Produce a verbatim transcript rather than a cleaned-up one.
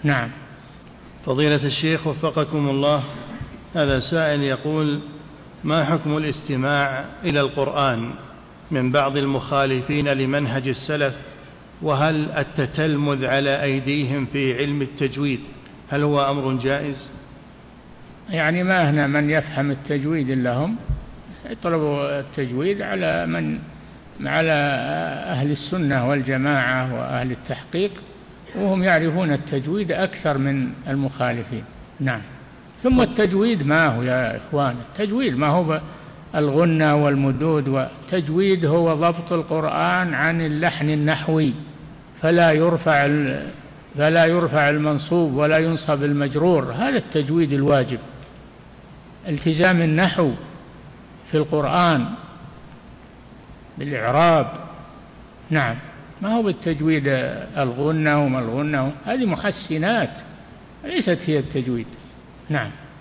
نعم. فضيلة الشيخ وفقكم الله، هذا سائل يقول: ما حكم الاستماع إلى القرآن من بعض المخالفين لمنهج السلف؟ وهل التتلمذ على أيديهم في علم التجويد هل هو أمر جائز؟ يعني ما هنا من يفهم التجويد إلا هم، يطلبوا التجويد على من على أهل السنة والجماعة وأهل التحقيق، وهم يعرفون التجويد أكثر من المخالفين. نعم. ثم التجويد ما هو يا إخوان، التجويد ما هو الغنى والمدود، والتجويد هو ضبط القرآن عن اللحن النحوي، فلا يرفع فلا يرفع المنصوب ولا ينصب المجرور، هذا التجويد الواجب، التزام النحو في القرآن بالإعراب. نعم. ما هو بالتجويد الغنى وما الغنى، هذه محسنات ليست هي التجويد. نعم.